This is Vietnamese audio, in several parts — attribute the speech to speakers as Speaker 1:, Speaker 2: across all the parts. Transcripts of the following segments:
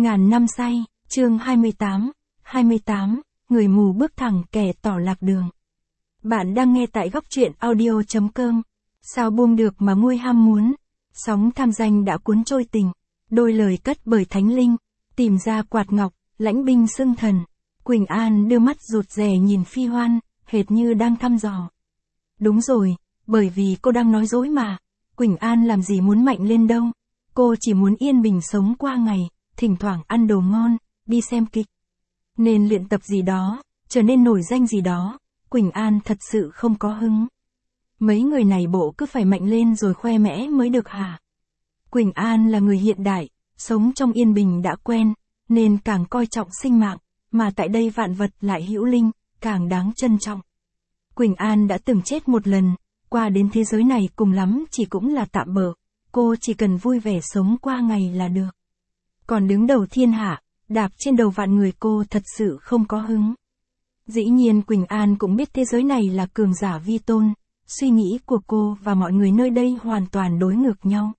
Speaker 1: Ngàn năm say, chương 28, người mù bước thẳng kẻ tỏ lạc đường. Bạn đang nghe tại góc truyện audio.com. Sao buông được mà nguôi ham muốn, sóng tham danh đã cuốn trôi tình, đôi lời cất bởi thánh linh, tìm ra quạt ngọc, lãnh binh xưng thần. Quỳnh An đưa mắt rụt rè nhìn Phi Hoan, hệt như đang thăm dò. Đúng rồi, bởi vì cô đang nói dối mà, Quỳnh An làm gì muốn mạnh lên đâu, cô chỉ muốn yên bình sống qua ngày, thỉnh thoảng ăn đồ ngon, đi xem kịch. Nên luyện tập gì đó, trở nên nổi danh gì đó, Quỳnh An thật sự không có hứng. Mấy người này bộ cứ phải mạnh lên rồi khoe mẽ mới được hả? Quỳnh An là người hiện đại, sống trong yên bình đã quen, nên càng coi trọng sinh mạng, mà tại đây vạn vật lại hữu linh, càng đáng trân trọng. Quỳnh An đã từng chết một lần, qua đến thế giới này cùng lắm chỉ cũng là tạm bợ, cô chỉ cần vui vẻ sống qua ngày là được. Còn đứng đầu thiên hạ, đạp trên đầu vạn người cô thật sự không có hứng. Dĩ nhiên Quỳnh An cũng biết thế giới này là cường giả vi tôn, suy nghĩ của cô và mọi người nơi đây hoàn toàn đối ngược nhau.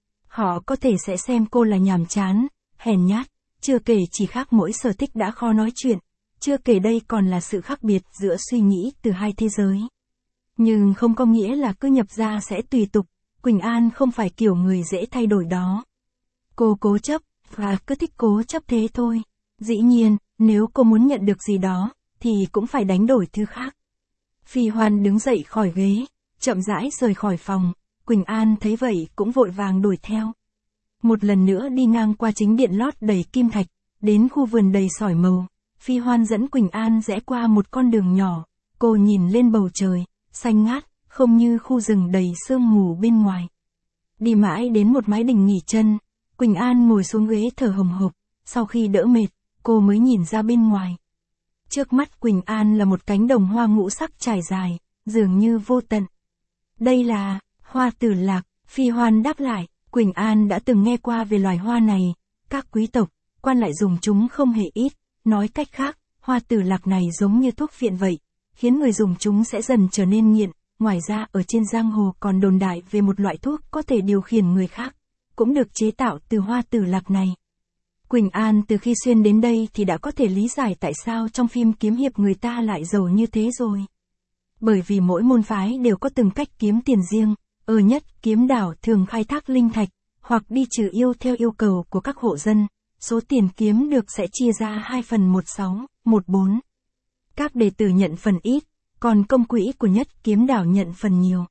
Speaker 1: Họ có thể sẽ xem cô là nhàm chán, hèn nhát, chưa kể chỉ khác mỗi sở thích đã khó nói chuyện, chưa kể đây còn là sự khác biệt giữa suy nghĩ từ hai thế giới. Nhưng không có nghĩa là cứ nhập ra sẽ tùy tục, Quỳnh An không phải kiểu người dễ thay đổi đó. Cô cố chấp, và cứ thích cố chấp thế thôi. Dĩ nhiên, nếu cô muốn nhận được gì đó, thì cũng phải đánh đổi thứ khác. Phi Hoan đứng dậy khỏi ghế, chậm rãi rời khỏi phòng, Quỳnh An thấy vậy cũng vội vàng đuổi theo. Một lần nữa đi ngang qua chính điện lót đầy kim thạch, đến khu vườn đầy sỏi màu, Phi Hoan dẫn Quỳnh An rẽ qua một con đường nhỏ, cô nhìn lên bầu trời, xanh ngát, không như khu rừng đầy sương mù bên ngoài. Đi mãi đến một mái đình nghỉ chân, Quỳnh An ngồi xuống ghế thở hồng hộc, sau khi đỡ mệt, cô mới nhìn ra bên ngoài. Trước mắt Quỳnh An là một cánh đồng hoa ngũ sắc trải dài, dường như vô tận. Đây là hoa tử lạc, Phi Hoan đáp lại, Quỳnh An đã từng nghe qua về loài hoa này, các quý tộc, quan lại dùng chúng không hề ít, nói cách khác, hoa tử lạc này giống như thuốc phiện vậy, khiến người dùng chúng sẽ dần trở nên nghiện. Ngoài ra ở trên giang hồ còn đồn đại về một loại thuốc có thể điều khiển người khác, cũng được chế tạo từ hoa tử lạc này. Quỳnh An từ khi xuyên đến đây thì đã có thể lý giải tại sao trong phim kiếm hiệp người ta lại giàu như thế rồi. Bởi vì mỗi môn phái đều có từng cách kiếm tiền riêng, nhất kiếm đảo thường khai thác linh thạch, hoặc đi trừ yêu theo yêu cầu của các hộ dân, số tiền kiếm được sẽ chia ra 2/16, 1/4. Các đệ tử nhận phần ít, còn công quỹ của nhất kiếm đảo nhận phần nhiều.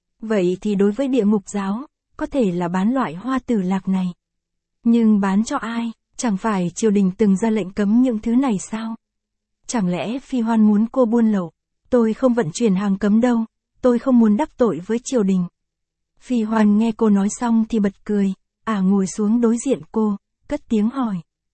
Speaker 1: Vậy thì đối với địa ngục giáo, có thể là bán loại hoa tử lạc này. Nhưng bán cho ai, chẳng phải triều đình từng ra lệnh cấm những thứ này sao? Chẳng lẽ Phi Hoan muốn cô buôn lậu? Tôi không vận chuyển hàng cấm đâu, tôi không muốn đắc tội với triều đình. Phi Hoan nghe cô nói xong thì bật cười, ngồi xuống đối diện cô, cất tiếng hỏi.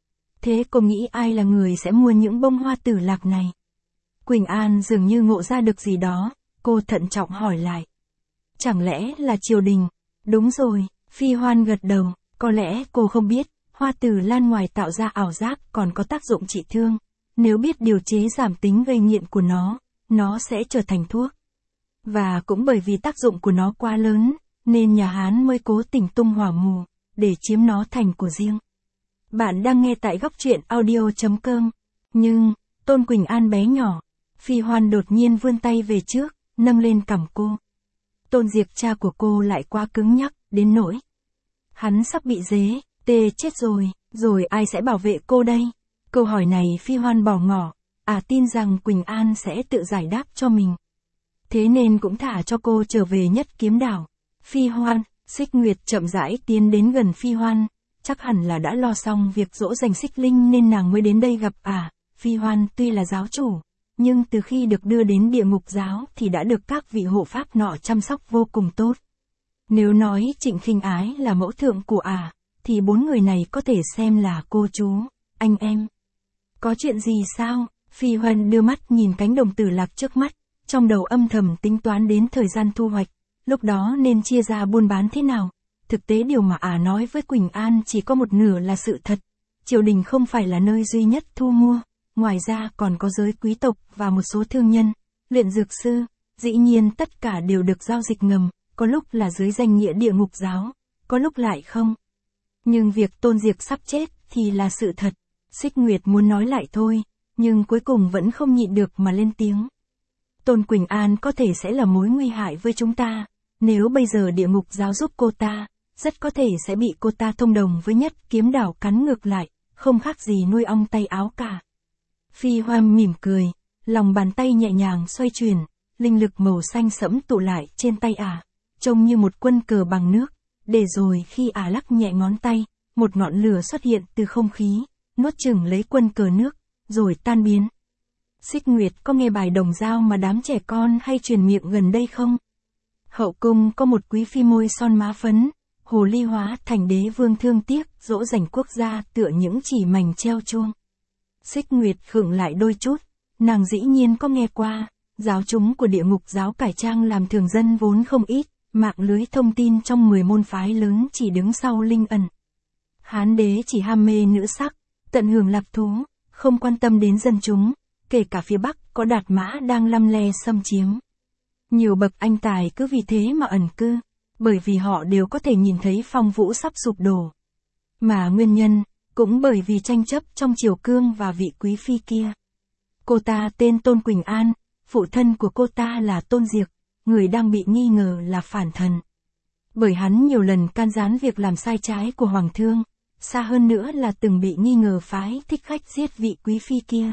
Speaker 1: Thế cô nghĩ ai là người sẽ mua những bông hoa tử lạc này? Quỳnh An dường như ngộ ra được gì đó, cô thận trọng hỏi lại. Chẳng lẽ là triều đình? Đúng rồi, Phi Hoan gật đầu, có lẽ cô không biết, hoa tử lan ngoài tạo ra ảo giác còn có tác dụng trị thương. Nếu biết điều chế giảm tính gây nghiện của nó sẽ trở thành thuốc. Và cũng bởi vì tác dụng của nó quá lớn, nên nhà Hán mới cố tình tung hỏa mù, để chiếm nó thành của riêng. Bạn đang nghe tại góc truyện audio.com. Nhưng, Tôn Quỳnh An bé nhỏ, Phi Hoan đột nhiên vươn tay về trước, nâng lên cằm cô. Tôn Diệp cha của cô lại quá cứng nhắc, đến nỗi hắn sắp bị dế, tê chết rồi ai sẽ bảo vệ cô đây? Câu hỏi này Phi Hoan bỏ ngỏ, tin rằng Quỳnh An sẽ tự giải đáp cho mình. Thế nên cũng thả cho cô trở về nhất kiếm đảo. Phi Hoan, Xích Nguyệt chậm rãi tiến đến gần Phi Hoan, chắc hẳn là đã lo xong việc dỗ dành Xích Linh nên nàng mới đến đây gặp Phi Hoan tuy là giáo chủ, nhưng từ khi được đưa đến địa ngục giáo thì đã được các vị hộ pháp nọ chăm sóc vô cùng tốt. Nếu nói Trịnh Khinh Ái là mẫu thượng của thì 4 người này có thể xem là cô chú, anh em. Có chuyện gì sao? Phi Hoan đưa mắt nhìn cánh đồng tử lạc trước mắt, trong đầu âm thầm tính toán đến thời gian thu hoạch, lúc đó nên chia ra buôn bán thế nào. Thực tế điều mà nói với Quỳnh An chỉ có một nửa là sự thật. Triều đình không phải là nơi duy nhất thu mua, ngoài ra còn có giới quý tộc và một số thương nhân, luyện dược sư, dĩ nhiên tất cả đều được giao dịch ngầm, có lúc là dưới danh nghĩa địa ngục giáo, có lúc lại không. Nhưng việc Tôn Diệp sắp chết thì là sự thật. Xích Nguyệt muốn nói lại thôi, nhưng cuối cùng vẫn không nhịn được mà lên tiếng. Tôn Quỳnh An có thể sẽ là mối nguy hại với chúng ta, nếu bây giờ địa ngục giáo giúp cô ta, rất có thể sẽ bị cô ta thông đồng với Nhất Kiếm Đảo cắn ngược lại, không khác gì nuôi ong tay áo cả. Phi Hoam mỉm cười, lòng bàn tay nhẹ nhàng xoay chuyển, linh lực màu xanh sẫm tụ lại trên tay trông như một quân cờ bằng nước, để rồi khi lắc nhẹ ngón tay, một ngọn lửa xuất hiện từ không khí, nuốt chửng lấy quân cờ nước, rồi tan biến. Xích Nguyệt có nghe bài đồng dao mà đám trẻ con hay truyền miệng gần đây không? Hậu cung có một quý phi môi son má phấn, hồ ly hóa thành đế vương thương tiếc, dỗ dành quốc gia tựa những chỉ mảnh treo chuông. Xích Nguyệt khựng lại đôi chút, nàng dĩ nhiên có nghe qua, giáo chúng của địa ngục giáo cải trang làm thường dân vốn không ít, mạng lưới thông tin trong 10 môn phái lớn chỉ đứng sau Linh Ẩn. Hán đế chỉ ham mê nữ sắc, tận hưởng lạc thú, không quan tâm đến dân chúng, kể cả phía Bắc có Đạt Mã đang lăm le xâm chiếm. Nhiều bậc anh tài cứ vì thế mà ẩn cư, bởi vì họ đều có thể nhìn thấy phong vũ sắp sụp đổ. Mà nguyên nhân, cũng bởi vì tranh chấp trong triều cương và vị quý phi kia. Cô ta tên Tôn Quỳnh An, phụ thân của cô ta là Tôn Diệc, người đang bị nghi ngờ là phản thần. Bởi hắn nhiều lần can gián việc làm sai trái của Hoàng thương, xa hơn nữa là từng bị nghi ngờ phái thích khách giết vị quý phi kia.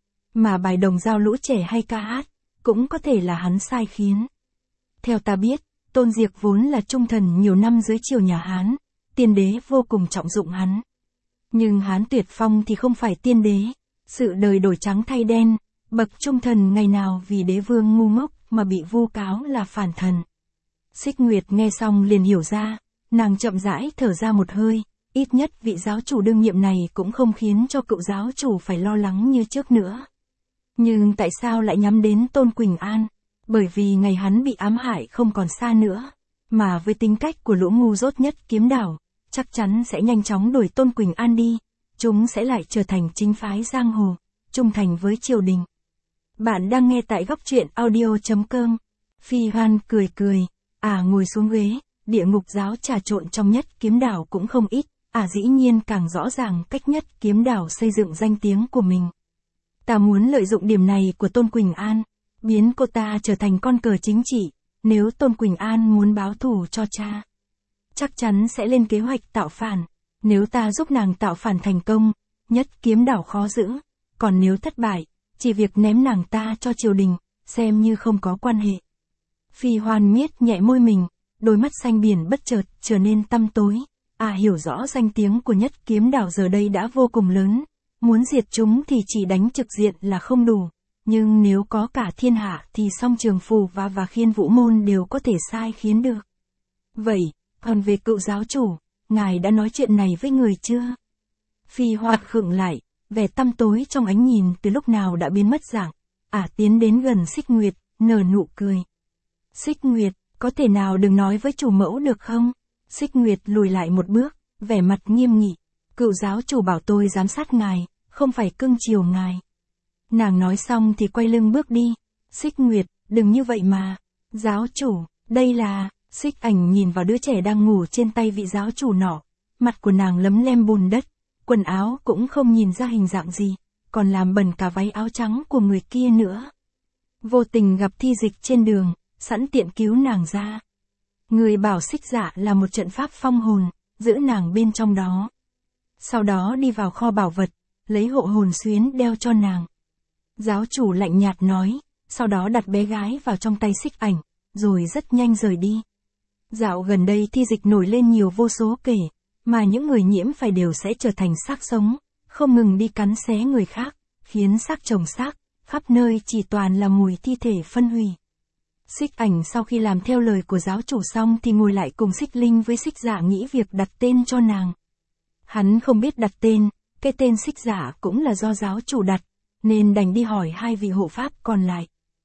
Speaker 1: Mà bài đồng dao lũ trẻ hay ca hát, cũng có thể là hắn sai khiến. Theo ta biết, Tôn Diệc vốn là trung thần nhiều năm dưới triều nhà Hán, tiên đế vô cùng trọng dụng hắn. Nhưng Hán Tuyệt Phong thì không phải tiên đế, sự đời đổi trắng thay đen, bậc trung thần ngày nào vì đế vương ngu ngốc mà bị vu cáo là phản thần. Xích Nguyệt nghe xong liền hiểu ra, nàng chậm rãi thở ra một hơi, ít nhất vị giáo chủ đương nhiệm này cũng không khiến cho cựu giáo chủ phải lo lắng như trước nữa. Nhưng tại sao lại nhắm đến Tôn Quỳnh An? Bởi vì ngày hắn bị ám hại không còn xa nữa, mà với tính cách của lũ ngu dốt Nhất Kiếm Đảo, chắc chắn sẽ nhanh chóng đuổi Tôn Quỳnh An đi, chúng sẽ lại trở thành chính phái giang hồ, trung thành với triều đình. Bạn đang nghe tại góc truyện audio.com. Phi Hoan cười cười, ngồi xuống ghế, địa ngục giáo trà trộn trong Nhất Kiếm Đảo cũng không ít, dĩ nhiên càng rõ ràng cách Nhất Kiếm Đảo xây dựng danh tiếng của mình. Ta muốn lợi dụng điểm này của Tôn Quỳnh An, biến cô ta trở thành con cờ chính trị, nếu Tôn Quỳnh An muốn báo thù cho cha. Chắc chắn sẽ lên kế hoạch tạo phản, nếu ta giúp nàng tạo phản thành công, Nhất Kiếm Đảo khó giữ, còn nếu thất bại, chỉ việc ném nàng ta cho triều đình, xem như không có quan hệ. Phi Hoan miết nhẹ môi mình, đôi mắt xanh biển bất chợt trở nên tăm tối, hiểu rõ danh tiếng của Nhất Kiếm Đảo giờ đây đã vô cùng lớn, muốn diệt chúng thì chỉ đánh trực diện là không đủ, nhưng nếu có cả thiên hạ thì song Trường Phù và Khiên Vũ Môn đều có thể sai khiến được. Vậy, còn về cựu giáo chủ, ngài đã nói chuyện này với người chưa? Phi Hoan khựng lại, vẻ tăm tối trong ánh nhìn từ lúc nào đã biến mất dạng, tiến đến gần Xích Nguyệt, nở nụ cười. Xích Nguyệt, có thể nào đừng nói với chủ mẫu được không? Xích Nguyệt lùi lại một bước, vẻ mặt nghiêm nghị. Cựu giáo chủ bảo tôi giám sát ngài, không phải cưng chiều ngài. Nàng nói xong thì quay lưng bước đi. Xích Nguyệt, đừng như vậy mà. Giáo chủ, đây là... Xích Ảnh nhìn vào đứa trẻ đang ngủ trên tay vị giáo chủ nọ. Mặt của nàng lấm lem bùn đất, quần áo cũng không nhìn ra hình dạng gì, còn làm bẩn cả váy áo trắng của người kia nữa. Vô tình gặp Thi Dịch trên đường, sẵn tiện cứu nàng ra. Người bảo Xích Dạ là một trận pháp phong hồn, giữ nàng bên trong đó. Sau đó đi vào kho bảo vật, lấy hộ hồn xuyến đeo cho nàng. Giáo chủ lạnh nhạt nói, sau đó đặt bé gái vào trong tay Xích Ảnh, rồi rất nhanh rời đi. Dạo gần đây Thi Dịch nổi lên nhiều vô số kể, mà những người nhiễm phải đều sẽ trở thành xác sống, không ngừng đi cắn xé người khác, khiến xác chồng xác, khắp nơi chỉ toàn là mùi thi thể phân hủy. Xích Ảnh sau khi làm theo lời của giáo chủ xong thì ngồi lại cùng Xích Linh với Xích Dạ nghĩ việc đặt tên cho nàng. Hắn không biết đặt tên, cái tên Xích Dạ cũng là do giáo chủ đặt, nên đành đi hỏi hai vị hộ pháp còn lại.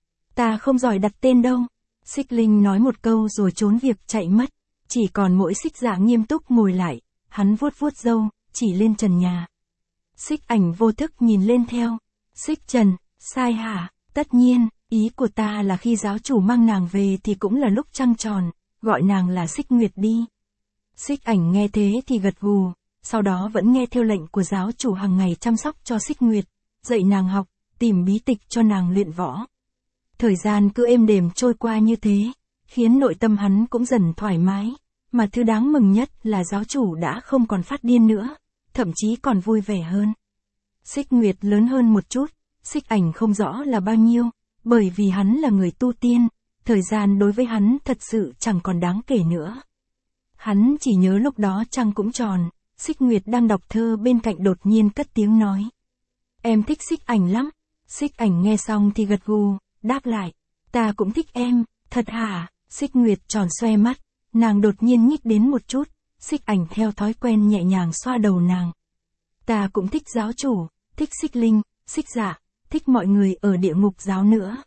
Speaker 1: Ta không giỏi đặt tên đâu. Xích Linh nói một câu rồi trốn việc chạy mất, chỉ còn mỗi Xích Dạ nghiêm túc ngồi lại, hắn vuốt vuốt râu, chỉ lên trần nhà. Xích Ảnh vô thức nhìn lên theo. Xích Trần, sai hả? Tất nhiên, ý của ta là khi giáo chủ mang nàng về thì cũng là lúc trăng tròn, gọi nàng là Xích Nguyệt đi. Xích Ảnh nghe thế thì gật gù, sau đó vẫn nghe theo lệnh của giáo chủ hàng ngày chăm sóc cho Xích Nguyệt, dạy nàng học, tìm bí tịch cho nàng luyện võ. Thời gian cứ êm đềm trôi qua như thế, khiến nội tâm hắn cũng dần thoải mái, mà thứ đáng mừng nhất là giáo chủ đã không còn phát điên nữa, thậm chí còn vui vẻ hơn. Xích Nguyệt lớn hơn một chút, Xích Ảnh không rõ là bao nhiêu, bởi vì hắn là người tu tiên, thời gian đối với hắn thật sự chẳng còn đáng kể nữa. Hắn chỉ nhớ lúc đó trăng cũng tròn, Xích Nguyệt đang đọc thơ bên cạnh đột nhiên cất tiếng nói. Em thích Xích Ảnh lắm. Xích Ảnh nghe xong thì gật gù, đáp lại. Ta cũng thích em, thật hả? Xích Nguyệt tròn xoe mắt, nàng đột nhiên nhích đến một chút, Xích Ảnh theo thói quen nhẹ nhàng xoa đầu nàng. Ta cũng thích giáo chủ, thích Xích Linh, Xích Dạ, thích mọi người ở địa ngục giáo nữa.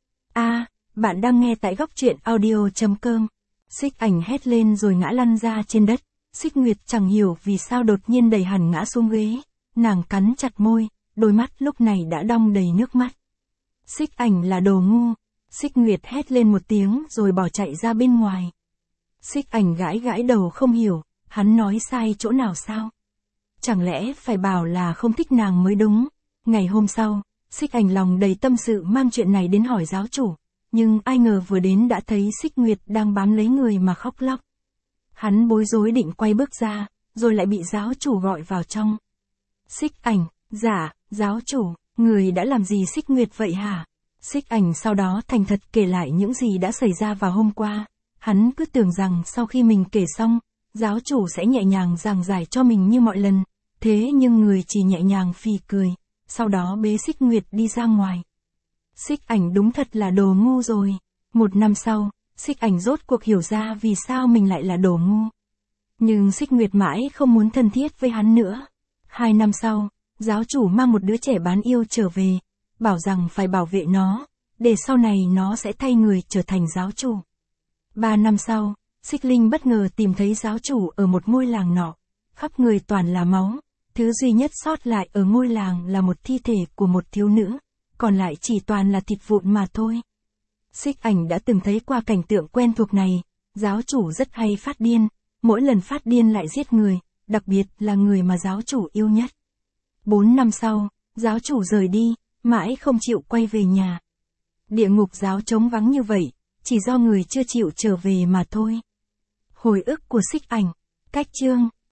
Speaker 1: Bạn đang nghe tại góc truyện audio.com. Xích Ảnh hét lên rồi ngã lăn ra trên đất. Xích Nguyệt chẳng hiểu vì sao đột nhiên đầy hẳn ngã xuống ghế. Nàng cắn chặt môi, đôi mắt lúc này đã đong đầy nước mắt. Xích Ảnh là đồ ngu. Xích Nguyệt hét lên một tiếng rồi bỏ chạy ra bên ngoài. Xích Ảnh gãi gãi đầu không hiểu, hắn nói sai chỗ nào sao? Chẳng lẽ phải bảo là không thích nàng mới đúng? Ngày hôm sau, Xích Ảnh lòng đầy tâm sự mang chuyện này đến hỏi giáo chủ. Nhưng ai ngờ vừa đến đã thấy Xích Nguyệt đang bám lấy người mà khóc lóc. Hắn bối rối định quay bước ra, rồi lại bị giáo chủ gọi vào trong. Xích Ảnh, dạ, giáo chủ, người đã làm gì Xích Nguyệt vậy hả? Xích Ảnh sau đó thành thật kể lại những gì đã xảy ra vào hôm qua. Hắn cứ tưởng rằng sau khi mình kể xong, giáo chủ sẽ nhẹ nhàng giảng giải cho mình như mọi lần. Thế nhưng người chỉ nhẹ nhàng phì cười, sau đó bế Xích Nguyệt đi ra ngoài. Xích Ảnh đúng thật là đồ ngu rồi. Một năm sau, Xích Ảnh rốt cuộc hiểu ra vì sao mình lại là đồ ngu. Nhưng Xích Nguyệt mãi không muốn thân thiết với hắn nữa. 2 năm sau, giáo chủ mang một đứa trẻ bán yêu trở về, bảo rằng phải bảo vệ nó, để sau này nó sẽ thay người trở thành giáo chủ. 3 năm sau, Xích Linh bất ngờ tìm thấy giáo chủ ở một ngôi làng nọ, khắp người toàn là máu, thứ duy nhất sót lại ở ngôi làng là một thi thể của một thiếu nữ, còn lại chỉ toàn là thịt vụn mà thôi. Xích Ảnh đã từng thấy qua cảnh tượng quen thuộc này, giáo chủ rất hay phát điên, mỗi lần phát điên lại giết người, đặc biệt là người mà giáo chủ yêu nhất. 4 năm sau, giáo chủ rời đi, mãi không chịu quay về nhà. Địa ngục giáo trống vắng như vậy, chỉ do người chưa chịu trở về mà thôi. Hồi ức của Xích Ảnh, cách chương